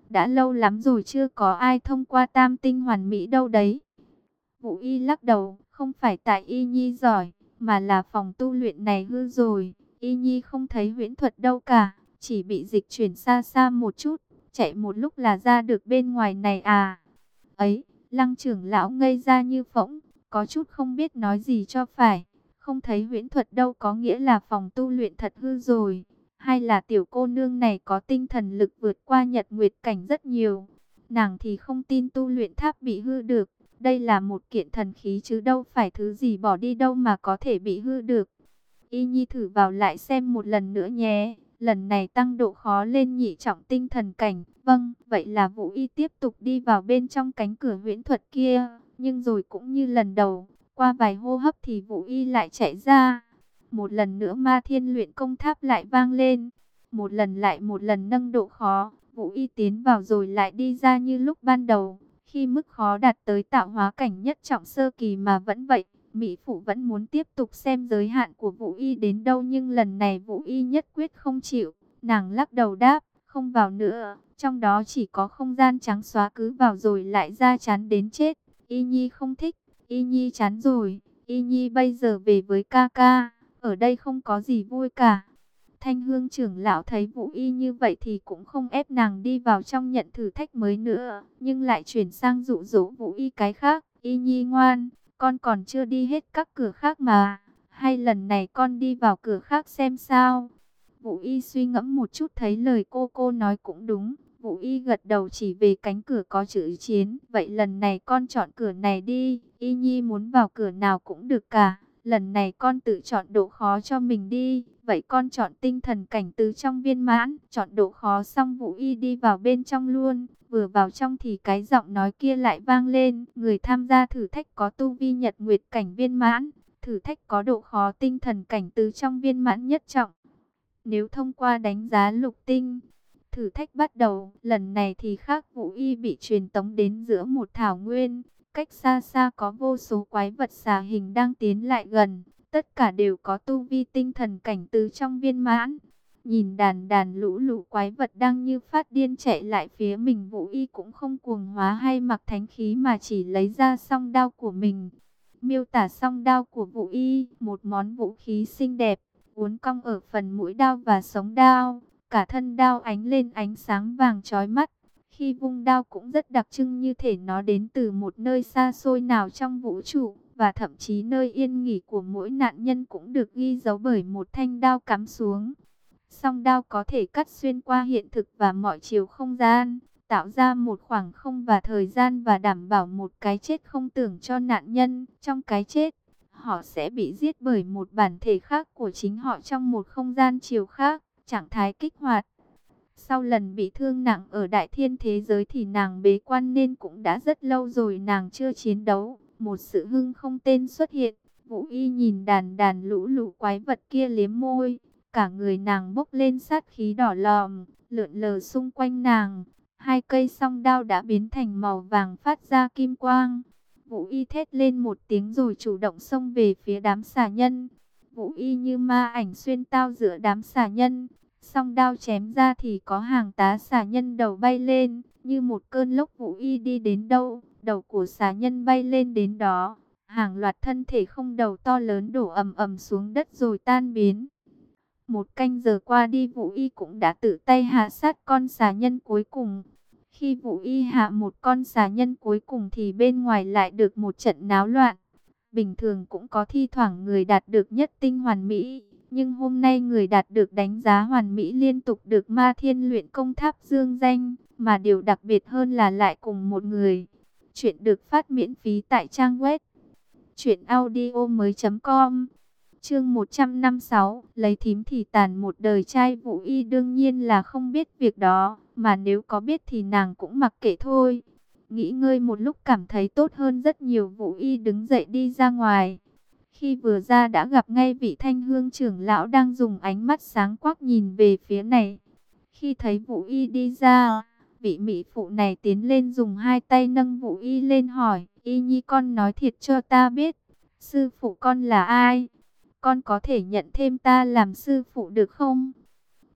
đã lâu lắm rồi chưa có ai thông qua tam tinh hoàn mỹ đâu đấy. Vũ Y lắc đầu, không phải tại Y Nhi giỏi, mà là phòng tu luyện này hư rồi. Y Nhi không thấy huyễn thuật đâu cả, chỉ bị dịch chuyển xa xa một chút, chạy một lúc là ra được bên ngoài này à. Ấy, Lăng trưởng lão ngây ra như phỗng, có chút không biết nói gì cho phải. Không thấy huyễn thuật đâu có nghĩa là phòng tu luyện thật hư rồi, hay là tiểu cô nương này có tinh thần lực vượt qua nhật nguyệt cảnh rất nhiều. Nàng thì không tin tu luyện tháp bị hư được. Đây là một kiện thần khí chứ đâu phải thứ gì bỏ đi đâu mà có thể bị hư được. Y Nhi thử vào lại xem một lần nữa nhé. Lần này tăng độ khó lên nhị trọng tinh thần cảnh. Vâng, vậy là Vũ Y tiếp tục đi vào bên trong cánh cửa huyễn thuật kia. Nhưng rồi cũng như lần đầu, qua vài hô hấp thì Vũ Y lại chạy ra. Một lần nữa Ma Thiên luyện công tháp lại vang lên. Một lần lại một lần nâng độ khó. Vũ Y tiến vào rồi lại đi ra như lúc ban đầu. Khi mức khó đạt tới tạo hóa cảnh nhất trọng sơ kỳ mà vẫn vậy, Mỹ Phụ vẫn muốn tiếp tục xem giới hạn của Vũ Y đến đâu, nhưng lần này Vũ Y nhất quyết không chịu. Nàng lắc đầu đáp, không vào nữa, trong đó chỉ có không gian trắng xóa, cứ vào rồi lại ra chán đến chết. Y Nhi không thích, Y Nhi chán rồi, Y Nhi bây giờ về với ca ca, ở đây không có gì vui cả. Thanh Hương trưởng lão thấy Vũ Y như vậy thì cũng không ép nàng đi vào trong nhận thử thách mới nữa, nhưng lại chuyển sang dụ dỗ Vũ Y cái khác. Y Nhi ngoan, con còn chưa đi hết các cửa khác mà, hay lần này con đi vào cửa khác xem sao? Vũ Y suy ngẫm một chút thấy lời cô cô nói cũng đúng. Vũ Y gật đầu chỉ về cánh cửa có chữ chiến. Vậy lần này con chọn cửa này đi, Y Nhi muốn vào cửa nào cũng được cả. Lần này con tự chọn độ khó cho mình đi. Vậy con chọn tinh thần cảnh tứ trong viên mãn. Chọn độ khó xong Vũ Y đi vào bên trong luôn. Vừa vào trong thì cái giọng nói kia lại vang lên. Người tham gia thử thách có tu vi nhật nguyệt cảnh viên mãn. Thử thách có độ khó tinh thần cảnh tứ trong viên mãn nhất trọng. Nếu thông qua đánh giá lục tinh, thử thách bắt đầu. Lần này thì khác, Vũ Y bị truyền tống đến giữa một thảo nguyên. Cách xa xa có vô số quái vật xà hình đang tiến lại gần. Tất cả đều có tu vi tinh thần cảnh tứ trong viên mãn. Nhìn đàn đàn lũ lũ quái vật đang như phát điên chạy lại phía mình, Vũ Y cũng không cuồng hóa hay mặc thánh khí mà chỉ lấy ra song đao của mình. Miêu tả song đao của Vũ Y, một món vũ khí xinh đẹp, uốn cong ở phần mũi đao và sống đao. Cả thân đao ánh lên ánh sáng vàng chói mắt. Khi vung đao cũng rất đặc trưng, như thể nó đến từ một nơi xa xôi nào trong vũ trụ. Và thậm chí nơi yên nghỉ của mỗi nạn nhân cũng được ghi dấu bởi một thanh đao cắm xuống. Song đao có thể cắt xuyên qua hiện thực và mọi chiều không gian, tạo ra một khoảng không và thời gian và đảm bảo một cái chết không tưởng cho nạn nhân. Trong cái chết, họ sẽ bị giết bởi một bản thể khác của chính họ trong một không gian chiều khác, trạng thái kích hoạt. Sau lần bị thương nặng ở đại thiên thế giới thì nàng bế quan nên cũng đã rất lâu rồi nàng chưa chiến đấu. Một sự hưng không tên xuất hiện. Vũ Y nhìn đàn đàn lũ lũ quái vật kia liếm môi. Cả người nàng bốc lên sát khí đỏ lòm, lượn lờ xung quanh nàng. Hai cây song đao đã biến thành màu vàng phát ra kim quang. Vũ Y thét lên một tiếng rồi chủ động xông về phía đám xà nhân. Vũ Y như ma ảnh xuyên tao giữa đám xà nhân. Song đao chém ra thì có hàng tá xà nhân đầu bay lên. Như một cơn lốc, Vũ Y đi đến đâu, đầu của xà nhân bay lên đến đó. Hàng loạt thân thể không đầu to lớn đổ ầm ầm xuống đất rồi tan biến. Một canh giờ qua đi, Vũ Y cũng đã tự tay hạ sát con xà nhân cuối cùng. Khi Vũ Y hạ một con xà nhân cuối cùng thì bên ngoài lại được một trận náo loạn. Bình thường cũng có thi thoảng người đạt được nhất tinh hoàn mỹ, nhưng hôm nay người đạt được đánh giá hoàn mỹ liên tục được Ma Thiên luyện công tháp dương danh, mà điều đặc biệt hơn là lại cùng một người. Chuyện được phát miễn phí tại trang web truyện audio mới chấm com. Chương một trăm năm mươi sáu, lấy thím thì tàn một đời trai. Vũ Y đương nhiên là không biết việc đó, mà nếu có biết thì nàng cũng mặc kệ thôi. Nghỉ ngơi một lúc cảm thấy tốt hơn rất nhiều, Vũ Y đứng dậy đi ra ngoài. Khi vừa ra đã gặp ngay vị Thanh Hương trưởng lão đang dùng ánh mắt sáng quắc nhìn về phía này. Khi thấy Vũ Y đi ra, vị mỹ phụ này tiến lên dùng hai tay nâng Vũ Y lên hỏi: Y Nhi, con nói thiệt cho ta biết, sư phụ con là ai? Con có thể nhận thêm ta làm sư phụ được không?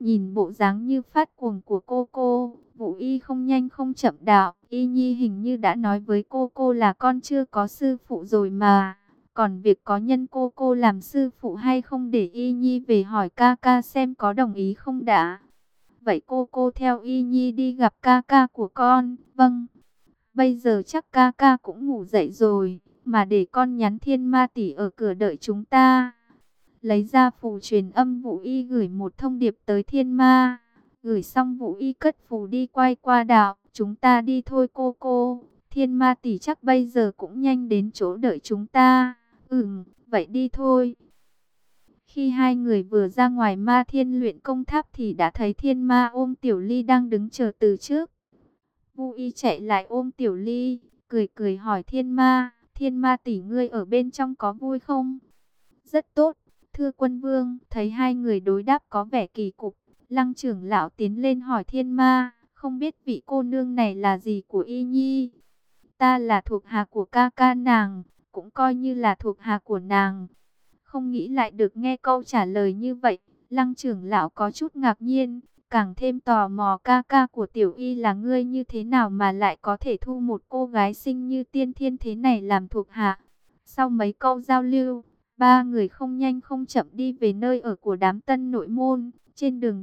Nhìn bộ dáng như phát cuồng của cô cô, Vũ Y không nhanh không chậm đạo, Y Nhi hình như đã nói với cô cô là con chưa có sư phụ rồi mà. Còn việc có nhân cô cô làm sư phụ hay không để Y Nhi về hỏi ca ca xem có đồng ý không đã. Vậy cô cô theo Y Nhi đi gặp ca ca của con. Vâng, bây giờ chắc ca ca cũng ngủ dậy rồi, mà để con nhắn Thiên Ma tỷ ở cửa đợi chúng ta. Lấy ra phù truyền âm, Vũ Y gửi một thông điệp tới Thiên Ma. Gửi xong Vũ Y cất phù đi quay qua đạo, chúng ta đi thôi cô cô. Thiên Ma tỷ chắc bây giờ cũng nhanh đến chỗ đợi chúng ta. Ừm, vậy đi thôi. Khi hai người vừa ra ngoài Ma Thiên luyện công tháp thì đã thấy Thiên Ma ôm Tiểu Ly đang đứng chờ từ trước. Vũ Y chạy lại ôm Tiểu Ly, cười cười hỏi Thiên Ma, Thiên Ma tỷ ngươi ở bên trong có vui không? Rất tốt, thưa quân vương. Thấy hai người đối đáp có vẻ kỳ cục, Lăng trưởng lão tiến lên hỏi Thiên Ma, không biết vị cô nương này là gì của Y Nhi? Ta là thuộc hạ của ca ca nàng, cũng coi như là thuộc hạ của nàng. Không nghĩ lại được nghe câu trả lời như vậy, Lăng trưởng lão có chút ngạc nhiên, càng thêm tò mò ca ca của Tiểu Y là ngươi như thế nào mà lại có thể thu một cô gái xinh như tiên thiên thế này làm thuộc hạ. Sau mấy câu giao lưu, ba người không nhanh không chậm đi về nơi ở của đám tân nội môn. Trên đường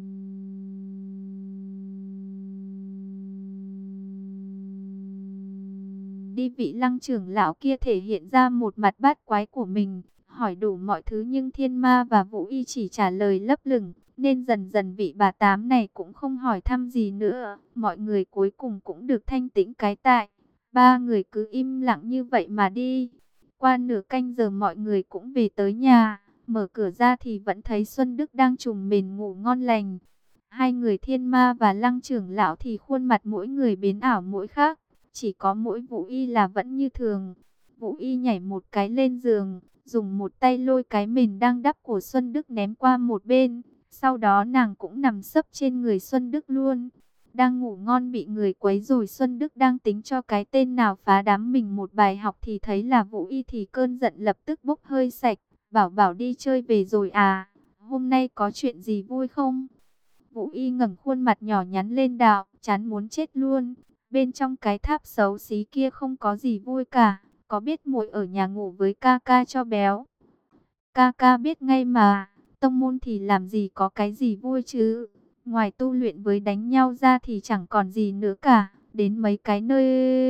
đi, vị Lăng trưởng lão kia thể hiện ra một mặt bát quái của mình, hỏi đủ mọi thứ nhưng Thiên Ma và Vũ Y chỉ trả lời lấp lửng, nên dần dần vị bà tám này cũng không hỏi thăm gì nữa. Mọi người cuối cùng cũng được thanh tĩnh cái tại. Ba người cứ im lặng như vậy mà đi. Qua nửa canh giờ mọi người cũng về tới nhà. Mở cửa ra thì vẫn thấy Xuân Đức đang trùng mền ngủ ngon lành. Hai người Thiên Ma và Lăng trưởng lão thì khuôn mặt mỗi người biến ảo mỗi khác. Chỉ có mỗi Vũ Y là vẫn như thường. Vũ Y nhảy một cái lên giường, dùng một tay lôi cái mền đang đắp của Xuân Đức ném qua một bên. Sau đó nàng cũng nằm sấp trên người Xuân Đức luôn. Đang ngủ ngon bị người quấy rồi, Xuân Đức đang tính cho cái tên nào phá đám mình một bài học thì thấy là Vũ Y thì cơn giận lập tức bốc hơi sạch. Bảo bảo đi chơi về rồi à? Hôm nay có chuyện gì vui không? Vũ Y ngẩng khuôn mặt nhỏ nhắn lên đạo, chán muốn chết luôn. Bên trong cái tháp xấu xí kia không có gì vui cả. Có biết muội ở nhà ngủ với ca ca cho béo. Ca ca biết ngay mà. Tông môn thì làm gì có cái gì vui chứ. Ngoài tu luyện với đánh nhau ra thì chẳng còn gì nữa cả. Đến mấy cái nơi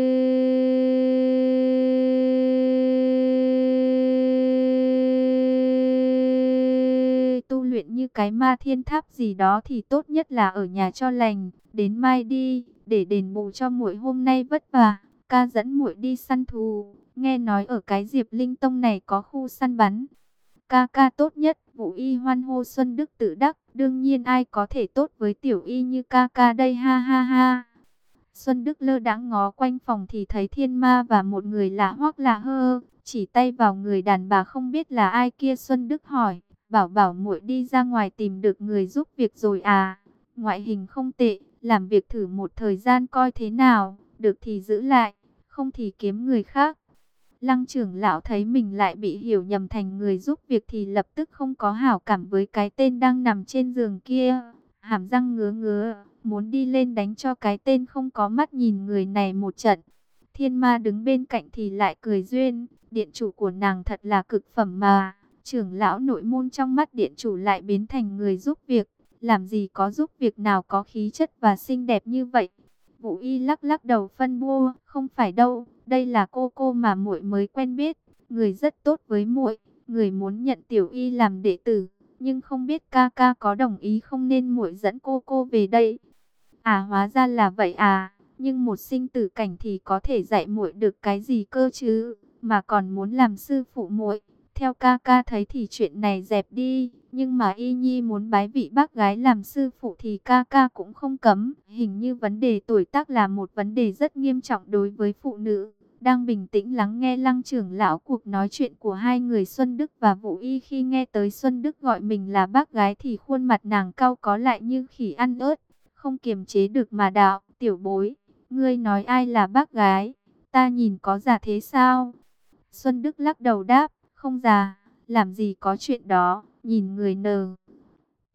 tu luyện như cái Ma Thiên Tháp gì đó thì tốt nhất là ở nhà cho lành. Đến mai đi, để đền bù cho muội hôm nay vất vả. Ca dẫn muội đi săn thú. Nghe nói ở cái Diệp Linh Tông này có khu săn bắn. Ca ca tốt nhất. Vũ Y hoan hô. Xuân Đức tự đắc, đương nhiên ai có thể tốt với Tiểu Y như ca ca đây, ha ha ha. Xuân Đức lơ đãng ngó quanh phòng thì thấy Thiên Ma và một người lạ hoắc lạ hơ, chỉ tay vào người đàn bà không biết là ai kia. Xuân Đức hỏi, bảo bảo muội đi ra ngoài tìm được người giúp việc rồi à? Ngoại hình không tệ, làm việc thử một thời gian coi thế nào, được thì giữ lại, không thì kiếm người khác. Lăng trưởng lão thấy mình lại bị hiểu nhầm thành người giúp việc thì lập tức không có hảo cảm với cái tên đang nằm trên giường kia. Hàm răng ngứa ngứa, muốn đi lên đánh cho cái tên không có mắt nhìn người này một trận. Thiên Ma đứng bên cạnh thì lại cười duyên, điện chủ của nàng thật là cực phẩm mà. Trưởng lão nội môn trong mắt điện chủ lại biến thành người giúp việc. Làm gì có giúp việc nào có khí chất và xinh đẹp như vậy. Vũ Y lắc lắc đầu phân bua, không phải đâu, đây là cô cô mà muội mới quen biết, người rất tốt với muội, người muốn nhận Tiểu Y làm đệ tử, nhưng không biết ca ca có đồng ý không nên muội dẫn cô cô về đây. À, hóa ra là vậy à, nhưng một sinh tử cảnh thì có thể dạy muội được cái gì cơ chứ, mà còn muốn làm sư phụ muội. Theo ca ca thấy thì chuyện này dẹp đi, nhưng mà Y Nhi muốn bái vị bác gái làm sư phụ thì ca ca cũng không cấm. Hình như vấn đề tuổi tác là một vấn đề rất nghiêm trọng đối với phụ nữ. Đang bình tĩnh lắng nghe Lăng trưởng lão cuộc nói chuyện của hai người Xuân Đức và Vũ Y, khi nghe tới Xuân Đức gọi mình là bác gái thì khuôn mặt nàng cau có lại như khỉ ăn ớt, không kiềm chế được mà đạo, tiểu bối, ngươi nói ai là bác gái, ta nhìn có già thế sao? Xuân Đức lắc đầu đáp, không già, làm gì có chuyện đó, nhìn người nờ.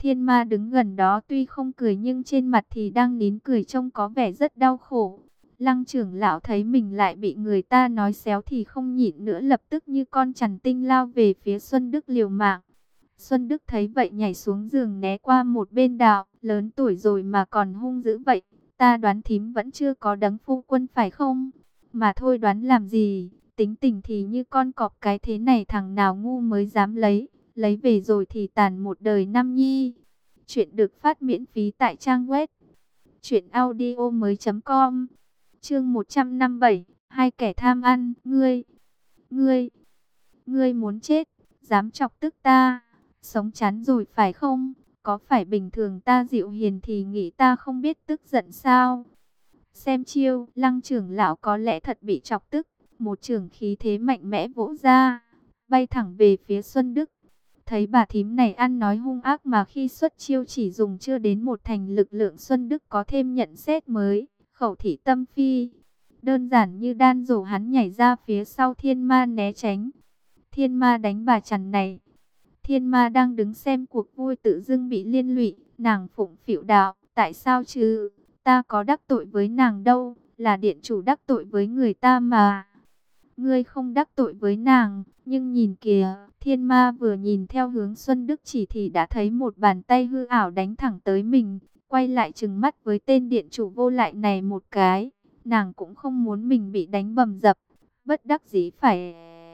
Thiên ma đứng gần đó tuy không cười nhưng trên mặt thì đang nín cười, trông có vẻ rất đau khổ. Lăng trưởng lão thấy mình lại bị người ta nói xéo thì không nhịn nữa, lập tức như con chằn tinh lao về phía Xuân Đức liều mạng. Xuân Đức thấy vậy nhảy xuống giường né qua một bên đạo, lớn tuổi rồi mà còn hung dữ vậy. Ta đoán thím vẫn chưa có đấng phu quân phải không? Mà thôi đoán làm gì, tính tình thì như con cọp cái thế này, thằng nào ngu mới dám lấy, lấy về rồi thì tàn một đời nam nhi. Chuyện được phát miễn phí tại trang web truyện audio mới chấm com. Chương một trăm năm mươi bảy, hai kẻ tham ăn, ngươi, ngươi, ngươi muốn chết, dám chọc tức ta, sống chán rồi phải không? Có phải bình thường ta dịu hiền thì nghĩ ta không biết tức giận sao? Xem chiêu, Lăng trưởng lão có lẽ thật bị chọc tức, một chưởng khí thế mạnh mẽ vỗ ra, bay thẳng về phía Xuân Đức. Thấy bà thím này ăn nói hung ác mà khi xuất chiêu chỉ dùng chưa đến một thành lực lượng, Xuân Đức có thêm nhận xét mới, khẩu thị tâm phi. Đơn giản như đan rổ, hắn nhảy ra phía sau thiên ma né tránh. Thiên ma đánh bà chằn này. Thiên ma đang đứng xem cuộc vui tự dưng bị liên lụy, nàng phụng phịu đạo, tại sao chứ, ta có đắc tội với nàng đâu, là điện chủ đắc tội với người ta mà. Ngươi không đắc tội với nàng, nhưng nhìn kìa, thiên ma vừa nhìn theo hướng Xuân Đức chỉ thì đã thấy một bàn tay hư ảo đánh thẳng tới mình, quay lại trừng mắt với tên điện chủ vô lại này một cái. Nàng cũng không muốn mình bị đánh bầm dập, bất đắc dĩ phải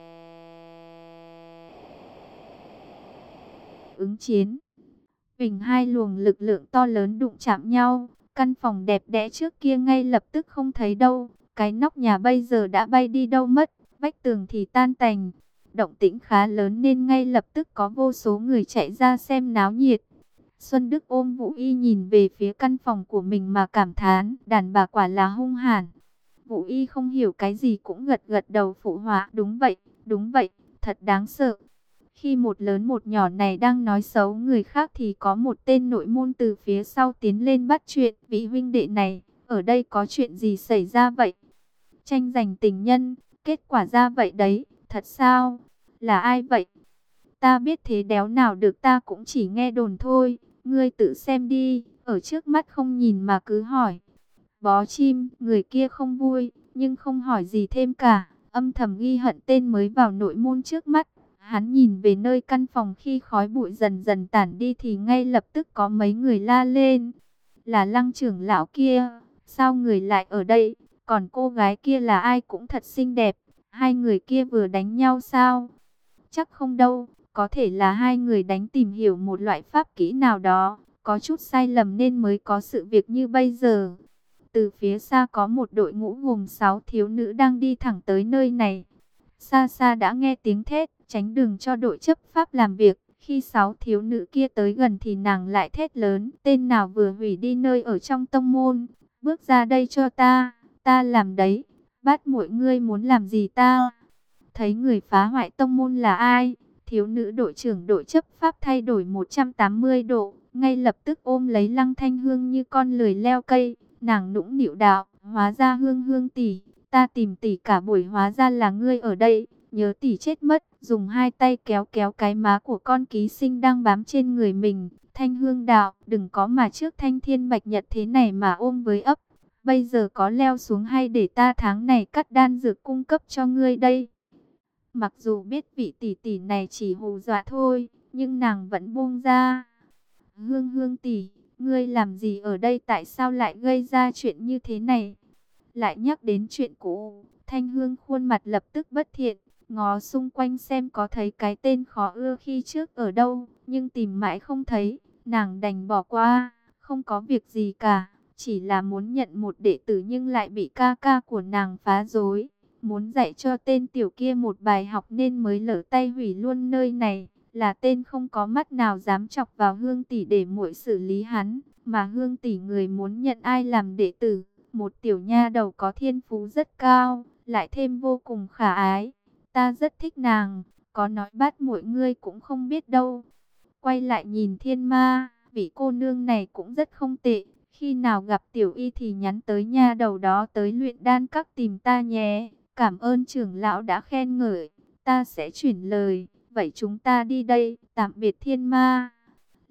ứng chiến. Bình hai luồng lực lượng to lớn đụng chạm nhau, căn phòng đẹp đẽ trước kia ngay lập tức không thấy đâu, cái nóc nhà bây giờ đã bay đi đâu mất, vách tường thì tan tành. Động tĩnh khá lớn nên ngay lập tức có vô số người chạy ra xem náo nhiệt. Xuân Đức ôm Vũ Y nhìn về phía căn phòng của mình mà cảm thán, đàn bà quả là hung hãn. Vũ Y không hiểu cái gì cũng gật gật đầu phụ họa, đúng vậy, đúng vậy, thật đáng sợ. Khi một lớn một nhỏ này đang nói xấu người khác thì có một tên nội môn từ phía sau tiến lên bắt chuyện. Vị huynh đệ này, ở đây có chuyện gì xảy ra vậy? Tranh giành tình nhân, kết quả ra vậy đấy, thật sao? Là ai vậy? Ta biết thế đéo nào được, ta cũng chỉ nghe đồn thôi. Ngươi tự xem đi, ở trước mắt không nhìn mà cứ hỏi. Bó chim, người kia không vui, nhưng không hỏi gì thêm cả. Âm thầm ghi hận tên mới vào nội môn trước mắt. Hắn nhìn về nơi căn phòng khi khói bụi dần dần tản đi thì ngay lập tức có mấy người la lên. Là Lăng trưởng lão kia, sao người lại ở đây? Còn cô gái kia là ai cũng thật xinh đẹp. Hai người kia vừa đánh nhau sao? Chắc không đâu, có thể là hai người đánh tìm hiểu một loại pháp kỹ nào đó. Có chút sai lầm nên mới có sự việc như bây giờ. Từ phía xa có một đội ngũ gồm sáu thiếu nữ đang đi thẳng tới nơi này. Xa xa đã nghe tiếng thét, tránh đường cho đội chấp pháp làm việc. Khi sáu thiếu nữ kia tới gần thì nàng lại thét lớn, tên nào vừa hủy đi nơi ở trong tông môn, bước ra đây cho ta, ta làm đấy, bắt muội ngươi muốn làm gì ta? Thấy người phá hoại tông môn là ai, thiếu nữ đội trưởng đội chấp pháp thay đổi một trăm tám mươi độ, ngay lập tức ôm lấy Lăng Thanh Hương như con lười leo cây. Nàng nũng nịu đạo, hóa ra Hương Hương tỷ, ta tìm tỷ cả buổi hóa ra là ngươi ở đây, nhớ tỷ chết mất. Dùng hai tay kéo kéo cái má của con ký sinh đang bám trên người mình. Thanh Hương đạo, đừng có mà trước Thanh Thiên Bạch Nhật thế này mà ôm với ấp. Bây giờ có leo xuống hay để ta tháng này cắt đan dược cung cấp cho ngươi đây. Mặc dù biết vị tỷ tỷ này chỉ hù dọa thôi, nhưng nàng vẫn buông ra. Hương Hương tỷ, ngươi làm gì ở đây, tại sao lại gây ra chuyện như thế này? Lại nhắc đến chuyện cũ, Thanh Hương khuôn mặt lập tức bất thiện, ngó xung quanh xem có thấy cái tên khó ưa khi trước ở đâu, nhưng tìm mãi không thấy, nàng đành bỏ qua, không có việc gì cả, chỉ là muốn nhận một đệ tử nhưng lại bị ca ca của nàng phá rối, muốn dạy cho tên tiểu kia một bài học nên mới lỡ tay hủy luôn nơi này. Là tên không có mắt nào dám chọc vào Hương tỷ để muội xử lý hắn, mà Hương tỷ người muốn nhận ai làm đệ tử, một tiểu nha đầu có thiên phú rất cao, lại thêm vô cùng khả ái. Ta rất thích nàng, có nói bắt muội ngươi cũng không biết đâu. Quay lại nhìn Thiên Ma, vị cô nương này cũng rất không tệ, khi nào gặp tiểu y thì nhắn tới nha đầu đó tới luyện đan các tìm ta nhé. Cảm ơn trưởng lão đã khen ngợi, ta sẽ chuyển lời. Vậy chúng ta đi đây, tạm biệt Thiên Ma.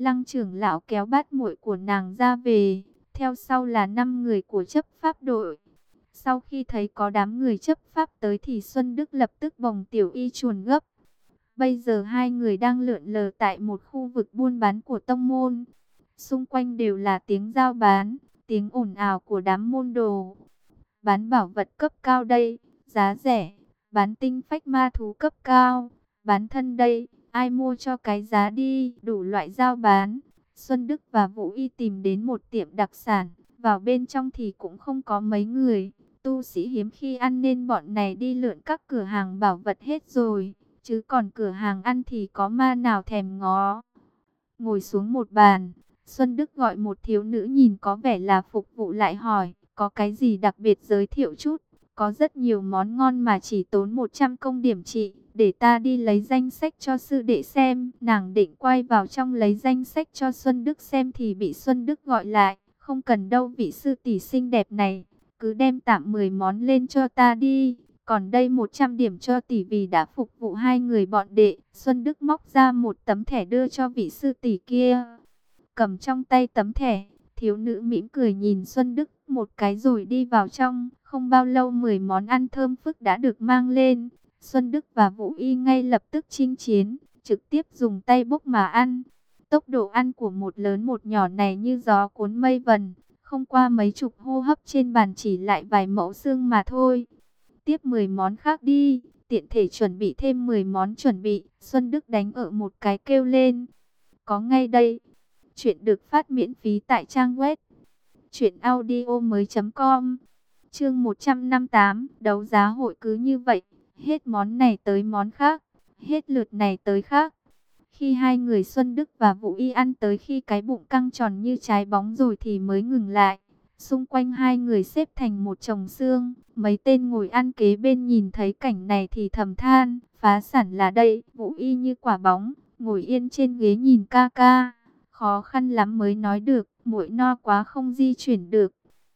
Lăng trưởng lão kéo bát muội của nàng ra về, theo sau là năm người của chấp pháp đội. Sau khi thấy có đám người chấp pháp tới thì Xuân Đức lập tức bồng Tiểu Y chuồn gấp. Bây giờ hai người đang lượn lờ tại một khu vực buôn bán của tông môn. Xung quanh đều là tiếng giao bán, tiếng ồn ào của đám môn đồ. Bán bảo vật cấp cao đây, giá rẻ, bán tinh phách ma thú cấp cao, bán thân đây, ai mua cho cái giá đi, đủ loại giao bán. Xuân Đức và Vũ Y tìm đến một tiệm đặc sản, vào bên trong thì cũng không có mấy người. Tu sĩ hiếm khi ăn nên bọn này đi lượn các cửa hàng bảo vật hết rồi, chứ còn cửa hàng ăn thì có ma nào thèm ngó. Ngồi xuống một bàn, Xuân Đức gọi một thiếu nữ nhìn có vẻ là phục vụ lại hỏi, có cái gì đặc biệt giới thiệu chút, có rất nhiều món ngon mà chỉ tốn một trăm công điểm trị, để ta đi lấy danh sách cho sư đệ xem. Nàng định quay vào trong lấy danh sách cho Xuân Đức xem thì bị Xuân Đức gọi lại, không cần đâu vị sư tỷ xinh đẹp này, cứ đem tạm mười món lên cho ta đi. Còn đây một trăm điểm cho tỷ vì đã phục vụ hai người bọn đệ. Xuân Đức móc ra một tấm thẻ đưa cho vị sư tỷ kia. Cầm trong tay tấm thẻ, thiếu nữ mỉm cười nhìn Xuân Đức một cái rồi đi vào trong. Không bao lâu mười món ăn thơm phức đã được mang lên. Xuân Đức và Vũ Y ngay lập tức chinh chiến, trực tiếp dùng tay bốc mà ăn. Tốc độ ăn của một lớn một nhỏ này như gió cuốn mây vần. Không qua mấy chục hô hấp trên bàn chỉ lại vài mẫu xương mà thôi. Tiếp mười món khác đi, tiện thể chuẩn bị thêm mười món chuẩn bị. Xuân Đức đánh ở một cái kêu lên. Có ngay đây. Chuyện được phát miễn phí tại trang web truyện audio mới chấm com. Chương một trăm năm mươi tám, đấu giá hội cứ như vậy, hết món này tới món khác, hết lượt này tới khác. Khi hai người Xuân Đức và Vũ Y ăn tới khi cái bụng căng tròn như trái bóng rồi thì mới ngừng lại. Xung quanh hai người xếp thành một chồng xương, mấy tên ngồi ăn kế bên nhìn thấy cảnh này thì thầm than, phá sản là đây. Vũ Y như quả bóng, ngồi yên trên ghế nhìn ca ca, khó khăn lắm mới nói được, muội no quá không di chuyển được.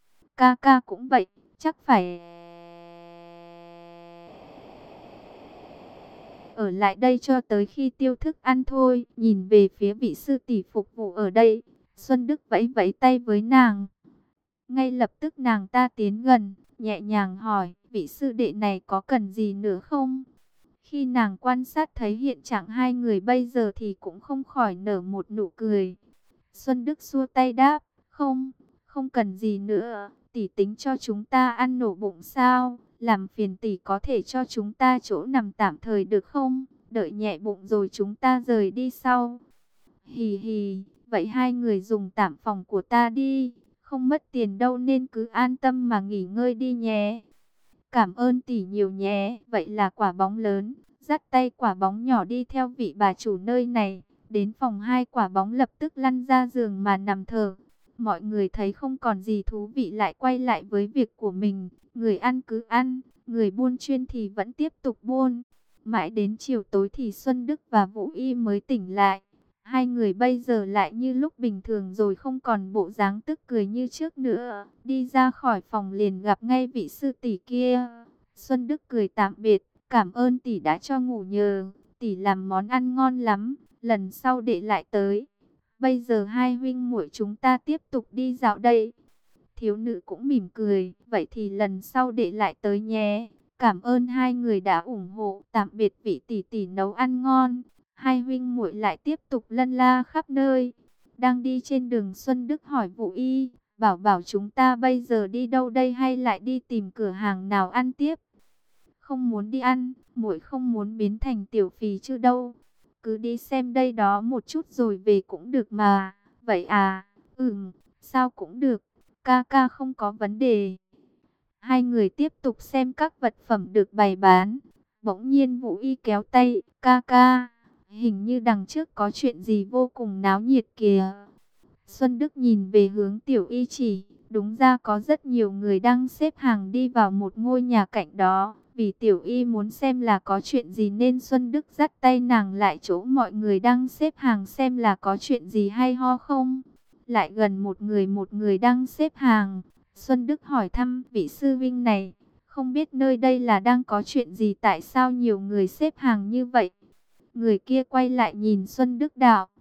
Ca ca cũng vậy, chắc phải ở lại đây cho tới khi tiêu thức ăn thôi. Nhìn về phía vị sư tỷ phục vụ ở đây, Xuân Đức vẫy vẫy tay với nàng. Ngay lập tức nàng ta tiến gần, nhẹ nhàng hỏi, vị sư đệ này có cần gì nữa không? Khi nàng quan sát thấy hiện trạng hai người bây giờ thì cũng không khỏi nở một nụ cười. Xuân Đức xua tay đáp, không, không cần gì nữa, tỷ tính cho chúng ta ăn nổ bụng sao? Làm phiền tỷ có thể cho chúng ta chỗ nằm tạm thời được không? Đợi nhẹ bụng rồi chúng ta rời đi sau. Hì hì, vậy hai người dùng tạm phòng của ta đi, không mất tiền đâu nên cứ an tâm mà nghỉ ngơi đi nhé. Cảm ơn tỷ nhiều nhé. Vậy là quả bóng lớn dắt tay quả bóng nhỏ đi theo vị bà chủ nơi này. Đến phòng hai, quả bóng lập tức lăn ra giường mà nằm thở. Mọi người thấy không còn gì thú vị lại quay lại với việc của mình. Người ăn cứ ăn, người buôn chuyên thì vẫn tiếp tục buôn. Mãi đến chiều tối thì Xuân Đức và Vũ Y mới tỉnh lại. Hai người bây giờ lại như lúc bình thường rồi, không còn bộ dáng tức cười như trước nữa. Đi ra khỏi phòng liền gặp ngay vị sư tỷ kia. Xuân Đức cười tạm biệt, cảm ơn tỷ đã cho ngủ nhờ. Tỷ làm món ăn ngon lắm, lần sau đệ lại tới. Bây giờ hai huynh muội chúng ta tiếp tục đi dạo đây. Thiếu nữ cũng mỉm cười, vậy thì lần sau đệ lại tới nhé. Cảm ơn hai người đã ủng hộ, tạm biệt vị tỷ tỷ nấu ăn ngon. Hai huynh muội lại tiếp tục lân la khắp nơi. Đang đi trên đường, Xuân Đức hỏi Vũ Y, bảo bảo chúng ta bây giờ đi đâu đây, hay lại đi tìm cửa hàng nào ăn tiếp? Không muốn đi ăn, muội không muốn biến thành tiểu phì chứ đâu. Cứ đi xem đây đó một chút rồi về cũng được mà. Vậy à, ừm, sao cũng được, ca ca không có vấn đề. Hai người tiếp tục xem các vật phẩm được bày bán. Bỗng nhiên Vũ Y kéo tay, ca ca, hình như đằng trước có chuyện gì vô cùng náo nhiệt kìa. Xuân Đức nhìn về hướng Tiểu Y chỉ, đúng ra có rất nhiều người đang xếp hàng đi vào một ngôi nhà cạnh đó. Vì Tiểu Y muốn xem là có chuyện gì nên Xuân Đức dắt tay nàng lại chỗ mọi người đang xếp hàng xem là có chuyện gì hay ho không. Lại gần một người một người đang xếp hàng, Xuân Đức hỏi thăm vị sư vinh này, không biết nơi đây là đang có chuyện gì, tại sao nhiều người xếp hàng như vậy. Người kia quay lại nhìn Xuân Đức đạo,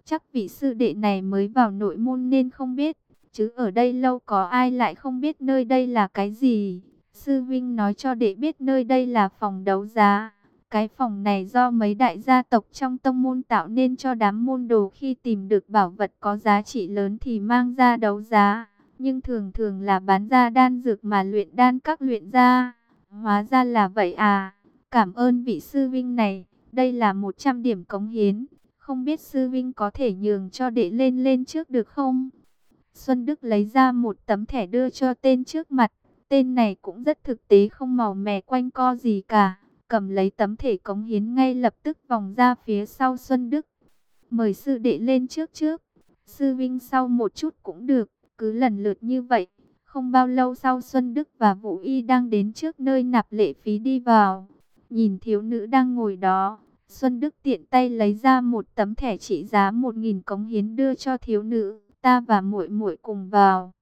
chắc vị sư đệ này mới vào nội môn nên không biết, chứ ở đây lâu có ai lại không biết nơi đây là cái gì. Sư vinh nói cho đệ biết nơi đây là phòng đấu giá. Cái phòng này do mấy đại gia tộc trong tông môn tạo nên cho đám môn đồ, khi tìm được bảo vật có giá trị lớn thì mang ra đấu giá. Nhưng thường thường là bán ra đan dược mà luyện đan các luyện ra. Hóa ra là vậy à. Cảm ơn vị sư vinh này. Đây là một trăm điểm cống hiến. Không biết sư vinh có thể nhường cho đệ lên lên trước được không? Xuân Đức lấy ra một tấm thẻ đưa cho tên trước mặt. Tên này cũng rất thực tế, không màu mè quanh co gì cả. Cầm lấy tấm thẻ cống hiến ngay lập tức vòng ra phía sau Xuân Đức. Mời sư đệ lên trước trước. Sư vinh sau một chút cũng được. Cứ lần lượt như vậy. Không bao lâu sau Xuân Đức và Vũ Y đang đến trước nơi nạp lệ phí đi vào. Nhìn thiếu nữ đang ngồi đó, Xuân Đức tiện tay lấy ra một tấm thẻ trị giá một nghìn cống hiến đưa cho thiếu nữ. Ta và muội muội cùng vào.